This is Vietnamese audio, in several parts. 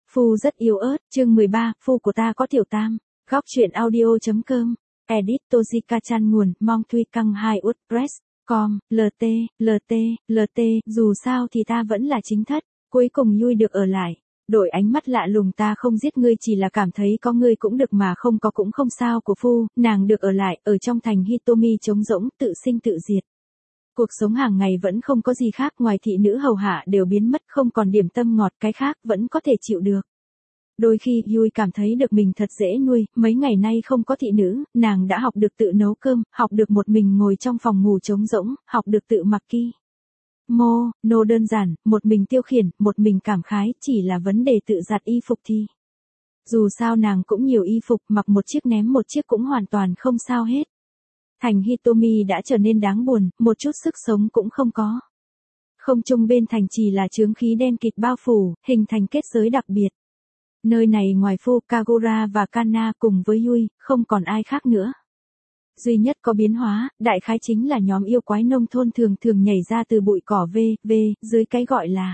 Phu rất yếu ớt, chương 13, phu của ta có tiểu tam. Góc truyện audio.com. Edit Toshika-chan nguồn, Mong Thuy Căng 2 WordPress.com, LT, dù sao thì ta vẫn là chính thất, cuối cùng Yui được ở lại. Đổi ánh mắt lạ lùng ta không giết ngươi chỉ là cảm thấy có ngươi cũng được mà không có cũng không sao của phu, nàng được ở lại, ở trong thành Hitomi trống rỗng, tự sinh tự diệt. Cuộc sống hàng ngày vẫn không có gì khác ngoài thị nữ hầu hạ đều biến mất không còn điểm tâm ngọt cái khác vẫn có thể chịu được. Đôi khi Yui cảm thấy được mình thật dễ nuôi, mấy ngày nay không có thị nữ, nàng đã học được tự nấu cơm, học được một mình ngồi trong phòng ngủ trống rỗng, học được tự mặc kimono đơn giản, một mình tiêu khiển, một mình cảm khái, chỉ là vấn đề tự giặt y phục thì. Dù sao nàng cũng nhiều y phục, mặc một chiếc ném một chiếc cũng hoàn toàn không sao hết. Thành Hitomi đã trở nên đáng buồn, một chút sức sống cũng không có. Không trung bên thành chỉ là chướng khí đen kịt bao phủ, hình thành kết giới đặc biệt. Nơi này ngoài Phu, Kagura và Kana cùng với Yui, không còn ai khác nữa. Duy nhất có biến hóa, đại khái chính là nhóm yêu quái nông thôn thường nhảy ra từ bụi cỏ dưới cái gọi là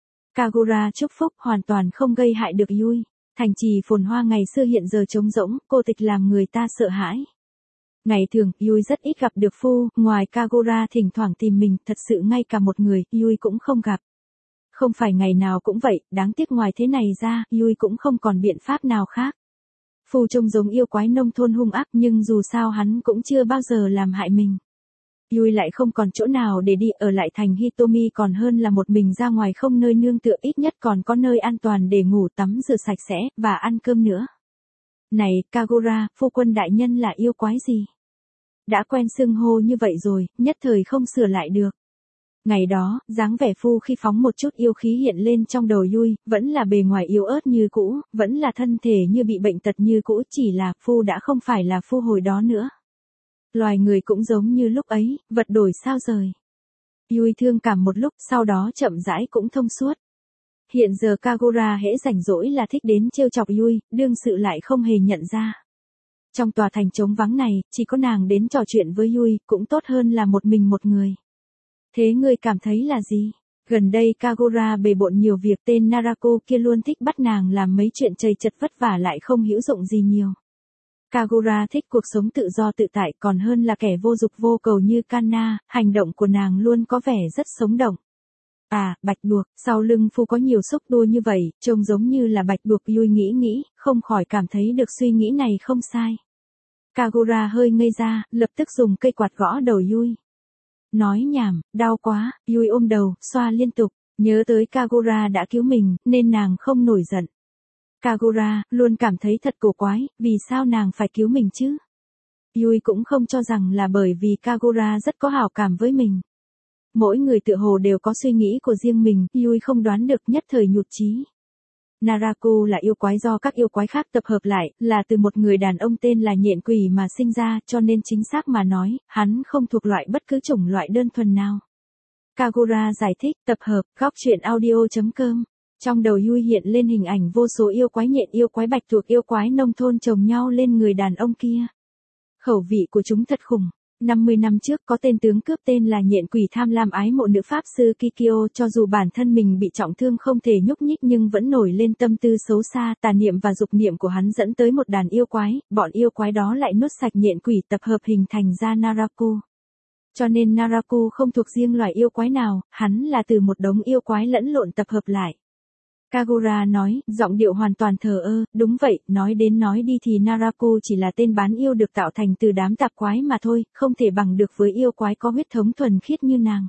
Kagura chúc phúc hoàn toàn không gây hại được Yui. Thành trì phồn hoa ngày xưa hiện giờ trống rỗng, cô tịch làm người ta sợ hãi. Ngày thường, Yui rất ít gặp được Phu, ngoài Kagura thỉnh thoảng tìm mình, thật sự ngay cả một người, Yui cũng không gặp. Không phải ngày nào cũng vậy, đáng tiếc ngoài thế này ra, Yui cũng không còn biện pháp nào khác. Phu trông giống yêu quái nông thôn hung ác nhưng dù sao hắn cũng chưa bao giờ làm hại mình. Yui lại không còn chỗ nào để đi, ở lại thành Hitomi còn hơn là một mình ra ngoài không nơi nương tựa, ít nhất còn có nơi an toàn để ngủ tắm rửa sạch sẽ, và ăn cơm nữa. Này, Kagura, phu quân đại nhân là yêu quái gì? Đã quen xưng hô như vậy rồi, nhất thời không sửa lại được. Ngày đó, dáng vẻ Phu khi phóng một chút yêu khí hiện lên trong đầu Yui, vẫn là bề ngoài yếu ớt như cũ, vẫn là thân thể như bị bệnh tật như cũ, chỉ là Phu đã không phải là Phu hồi đó nữa. Loài người cũng giống như lúc ấy, vật đổi sao rời. Yui thương cảm một lúc, sau đó chậm rãi cũng thông suốt. Hiện giờ Kagura hễ rảnh rỗi là thích đến trêu chọc Yui, đương sự lại không hề nhận ra. Trong tòa thành trống vắng này, chỉ có nàng đến trò chuyện với Yui, cũng tốt hơn là một mình một người. Thế ngươi cảm thấy là gì? Gần đây Kagura bề bộn nhiều việc, tên Narako kia luôn thích bắt nàng làm mấy chuyện chầy chật vất vả lại không hữu dụng gì nhiều. Kagura thích cuộc sống tự do tự tại còn hơn là kẻ vô dục vô cầu như Kana, hành động của nàng luôn có vẻ rất sống động. À, bạch đuộc, sau lưng Phu có nhiều xúc tua như vậy, trông giống như là bạch đuộc. Yui nghĩ, không khỏi cảm thấy được suy nghĩ này không sai. Kagura hơi ngây ra, lập tức dùng cây quạt gõ đầu Yui. Nói nhảm, đau quá, Yui ôm đầu, xoa liên tục, nhớ tới Kagura đã cứu mình, nên nàng không nổi giận. Kagura, luôn cảm thấy thật cổ quái, vì sao nàng phải cứu mình chứ? Yui cũng không cho rằng là bởi vì Kagura rất có hảo cảm với mình. Mỗi người tựa hồ đều có suy nghĩ của riêng mình, Yui không đoán được, nhất thời nhụt chí. Naraku là yêu quái do các yêu quái khác tập hợp lại, là từ một người đàn ông tên là Nhện Quỷ mà sinh ra, cho nên chính xác mà nói, hắn không thuộc loại bất cứ chủng loại đơn thuần nào. Kagura giải thích, tập hợp, góc truyện audio.com. Trong đầu Yui hiện lên hình ảnh vô số yêu quái nhện, yêu quái bạch tuộc, yêu quái nông thôn chồng nhau lên người đàn ông kia. Khẩu vị của chúng thật khủng. 50 năm trước có tên tướng cướp tên là Nhện Quỷ tham lam ái mộ nữ pháp sư Kikyo, cho dù bản thân mình bị trọng thương không thể nhúc nhích nhưng vẫn nổi lên tâm tư xấu xa, tà niệm và dục niệm của hắn dẫn tới một đàn yêu quái, bọn yêu quái đó lại nuốt sạch Nhện Quỷ tập hợp hình thành ra Naraku. Cho nên Naraku không thuộc riêng loài yêu quái nào, hắn là từ một đống yêu quái lẫn lộn tập hợp lại. Kagura nói, giọng điệu hoàn toàn thờ ơ, đúng vậy, nói đến nói đi thì Naraku chỉ là tên bán yêu được tạo thành từ đám tạp quái mà thôi, không thể bằng được với yêu quái có huyết thống thuần khiết như nàng.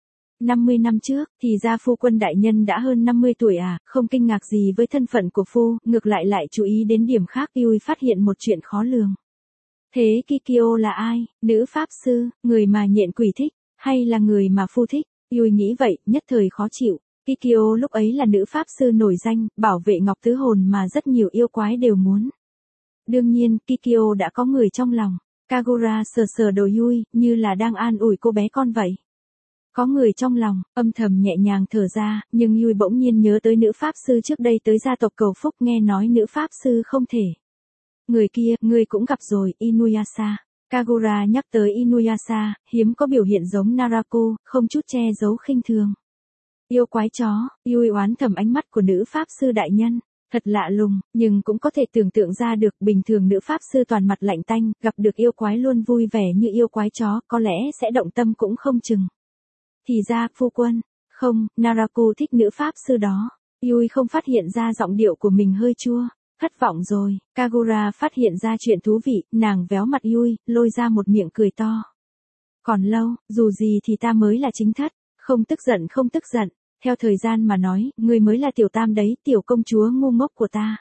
50 năm trước, thì ra phu quân đại nhân đã hơn 50 tuổi à, không kinh ngạc gì với thân phận của Phu, ngược lại chú ý đến điểm khác. Yui phát hiện một chuyện khó lường. Thế Kikyo là ai? Nữ pháp sư, người mà Nhện Quỷ thích, hay là người mà Phu thích? Yui nghĩ vậy, nhất thời khó chịu. Kikyo lúc ấy là nữ pháp sư nổi danh, bảo vệ ngọc tứ hồn mà rất nhiều yêu quái đều muốn. Đương nhiên, Kikyo đã có người trong lòng. Kagura sờ đầu Yui, như là đang an ủi cô bé con vậy. Có người trong lòng, âm thầm nhẹ nhàng thở ra, nhưng Yui bỗng nhiên nhớ tới nữ pháp sư trước đây tới gia tộc cầu phúc, nghe nói nữ pháp sư không thể. Người kia, ngươi cũng gặp rồi, Inuyasha. Kagura nhắc tới Inuyasha, hiếm có biểu hiện giống Naraku, không chút che giấu khinh thường. Yêu quái chó, Yui oán thầm ánh mắt của nữ pháp sư đại nhân. Thật lạ lùng, nhưng cũng có thể tưởng tượng ra được bình thường nữ pháp sư toàn mặt lạnh tanh, gặp được yêu quái luôn vui vẻ như yêu quái chó, có lẽ sẽ động tâm cũng không chừng. Thì ra, phu quân, không, Naraku thích nữ pháp sư đó. Yui không phát hiện ra giọng điệu của mình hơi chua. Thất vọng rồi, Kagura phát hiện ra chuyện thú vị, nàng véo mặt Yui, lôi ra một miệng cười to. Còn lâu, dù gì thì ta mới là chính thất, không tức giận không tức giận, theo thời gian mà nói, ngươi mới là tiểu tam đấy, tiểu công chúa ngu ngốc của ta.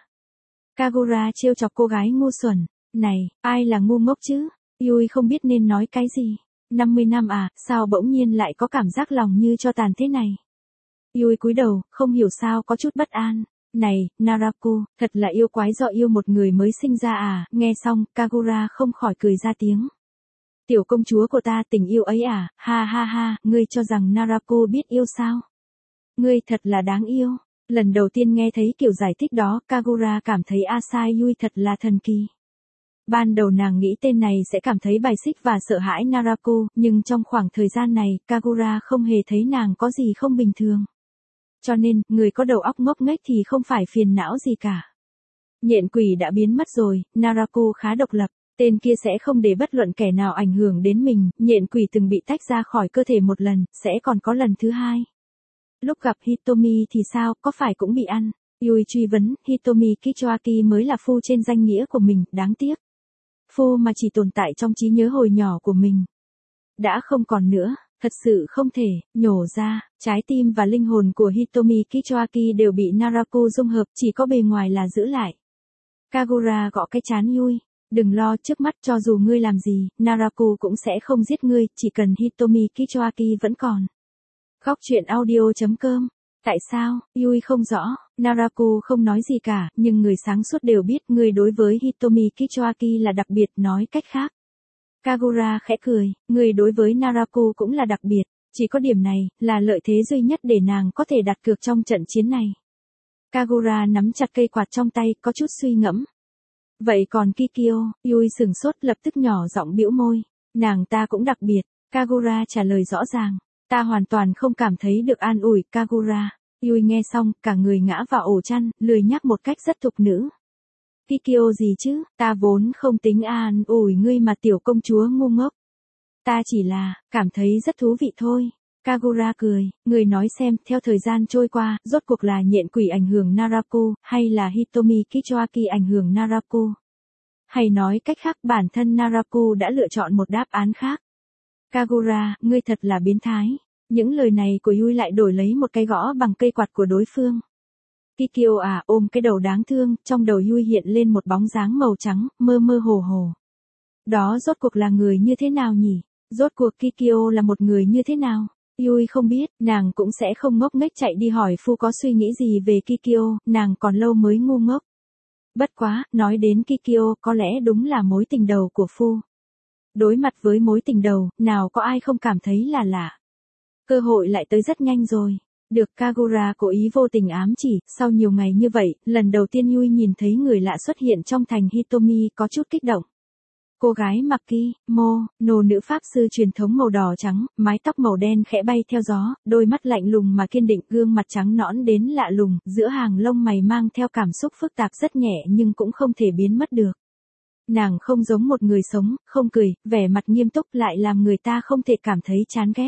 Kagura trêu chọc cô gái ngu xuẩn, này, ai là ngu ngốc chứ? Yui không biết nên nói cái gì. 50 năm à, sao bỗng nhiên lại có cảm giác lòng như cho tàn thế này? Yui cúi đầu, không hiểu sao có chút bất an. Này, Naraku, thật là yêu quái do yêu một người mới sinh ra à? Nghe xong, Kagura không khỏi cười ra tiếng. Tiểu công chúa của ta tình yêu ấy à? Ha ha ha, ngươi cho rằng Naraku biết yêu sao? Ngươi thật là đáng yêu. Lần đầu tiên nghe thấy kiểu giải thích đó, Kagura cảm thấy Asai Yui thật là thần kỳ. Ban đầu nàng nghĩ tên này sẽ cảm thấy bài xích và sợ hãi Naraku, nhưng trong khoảng thời gian này, Kagura không hề thấy nàng có gì không bình thường. Cho nên, người có đầu óc ngốc nghếch thì không phải phiền não gì cả. Nhện quỷ đã biến mất rồi, Naraku khá độc lập, tên kia sẽ không để bất luận kẻ nào ảnh hưởng đến mình, nhện quỷ từng bị tách ra khỏi cơ thể một lần, sẽ còn có lần thứ hai. Lúc gặp Hitomi thì sao, có phải cũng bị ăn? Yui truy vấn, Hitomi Kichoaki mới là phu trên danh nghĩa của mình, đáng tiếc. Phu mà chỉ tồn tại trong trí nhớ hồi nhỏ của mình. Đã không còn nữa, thật sự không thể, nhổ ra, trái tim và linh hồn của Hitomi Kichoaki đều bị Naraku dung hợp, chỉ có bề ngoài là giữ lại. Kagura gõ cái trán Yui, đừng lo, trước mắt cho dù ngươi làm gì, Naraku cũng sẽ không giết ngươi, chỉ cần Hitomi Kichoaki vẫn còn. Góc truyện audio.com. Tại sao? Yui không rõ, Naraku không nói gì cả, nhưng người sáng suốt đều biết người đối với Hitomi Kichoaki là đặc biệt, nói cách khác. Kagura khẽ cười, người đối với Naraku cũng là đặc biệt, chỉ có điểm này, là lợi thế duy nhất để nàng có thể đặt cược trong trận chiến này. Kagura nắm chặt cây quạt trong tay, có chút suy ngẫm. Vậy còn Kikyo, Yui sừng sốt lập tức nhỏ giọng bĩu môi, nàng ta cũng đặc biệt, Kagura trả lời rõ ràng. Ta hoàn toàn không cảm thấy được an ủi, Kagura. Yui nghe xong, cả người ngã vào ổ chăn, lười nhắc một cách rất thục nữ. Kikyo gì chứ, ta vốn không tính an ủi ngươi mà tiểu công chúa ngu ngốc. Ta chỉ là, cảm thấy rất thú vị thôi. Kagura cười, người nói xem, theo thời gian trôi qua, rốt cuộc là nhện quỷ ảnh hưởng Naraku, hay là Hitomi Kichoaki ảnh hưởng Naraku? Hay nói cách khác, bản thân Naraku đã lựa chọn một đáp án khác. Kagura, ngươi thật là biến thái. Những lời này của Yui lại đổi lấy một cái gõ bằng cây quạt của đối phương. Kikyo à, ôm cái đầu đáng thương, trong đầu Yui hiện lên một bóng dáng màu trắng, mơ mơ hồ hồ. Đó rốt cuộc là người như thế nào nhỉ? Rốt cuộc Kikyo là một người như thế nào? Yui không biết, nàng cũng sẽ không ngốc nghếch chạy đi hỏi phu có suy nghĩ gì về Kikyo, nàng còn lâu mới ngu ngốc. Bất quá, nói đến Kikyo, có lẽ đúng là mối tình đầu của phu. Đối mặt với mối tình đầu, nào có ai không cảm thấy là lạ. Cơ hội lại tới rất nhanh rồi. Được Kagura cố ý vô tình ám chỉ, sau nhiều ngày như vậy, lần đầu tiên Yui nhìn thấy người lạ xuất hiện trong thành Hitomi có chút kích động. Cô gái mặc kimono nữ pháp sư truyền thống màu đỏ trắng, mái tóc màu đen khẽ bay theo gió, đôi mắt lạnh lùng mà kiên định, gương mặt trắng nõn đến lạ lùng, giữa hàng lông mày mang theo cảm xúc phức tạp rất nhẹ nhưng cũng không thể biến mất được. Nàng không giống một người sống, không cười, vẻ mặt nghiêm túc lại làm người ta không thể cảm thấy chán ghét.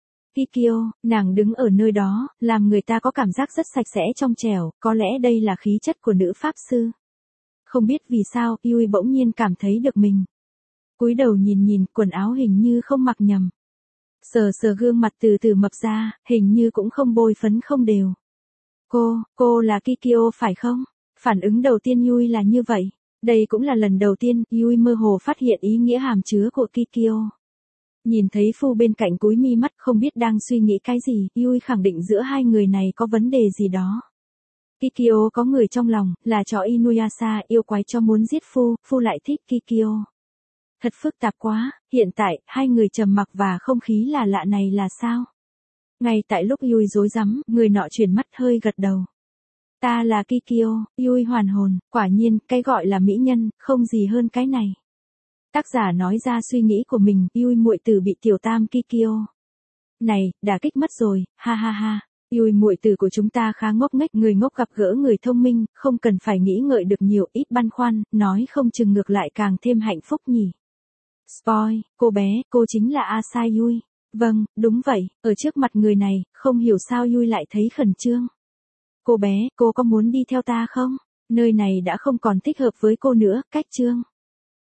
Kikyo, nàng đứng ở nơi đó, làm người ta có cảm giác rất sạch sẽ trong trẻo, có lẽ đây là khí chất của nữ pháp sư. Không biết vì sao, Yui bỗng nhiên cảm thấy được mình. Cúi đầu nhìn nhìn, quần áo hình như không mặc nhầm. Sờ sờ gương mặt từ từ mập ra, hình như cũng không bôi phấn không đều. Cô là Kikyo phải không? Phản ứng đầu tiên Yui là như vậy. Đây cũng là lần đầu tiên, Yui mơ hồ phát hiện ý nghĩa hàm chứa của Kikyo. Nhìn thấy phu bên cạnh cúi mi mắt không biết đang suy nghĩ cái gì, Yui khẳng định giữa hai người này có vấn đề gì đó. Kikyo có người trong lòng, là chó Inuyasha, yêu quái cho muốn giết phu lại thích Kikyo. Thật phức tạp quá, hiện tại, hai người trầm mặc và không khí là lạ này là sao? Ngay tại lúc Yui rối rắm, người nọ chuyển mắt hơi gật đầu. Ta là Kikyo, Yui hoàn hồn, quả nhiên, cái gọi là mỹ nhân, không gì hơn cái này. Tác giả nói ra suy nghĩ của mình, Yui muội tử bị tiểu tam Kikyo. Này, đả kích mất rồi, ha ha ha. Yui muội tử của chúng ta khá ngốc nghếch, người ngốc gặp gỡ người thông minh, không cần phải nghĩ ngợi được nhiều, ít băn khoăn, nói không chừng ngược lại càng thêm hạnh phúc nhỉ. Spoil, cô bé, cô chính là Asai Yui. Vâng, đúng vậy, ở trước mặt người này, không hiểu sao Yui lại thấy khẩn trương. Cô bé, cô có muốn đi theo ta không? Nơi này đã không còn thích hợp với cô nữa, cách trương.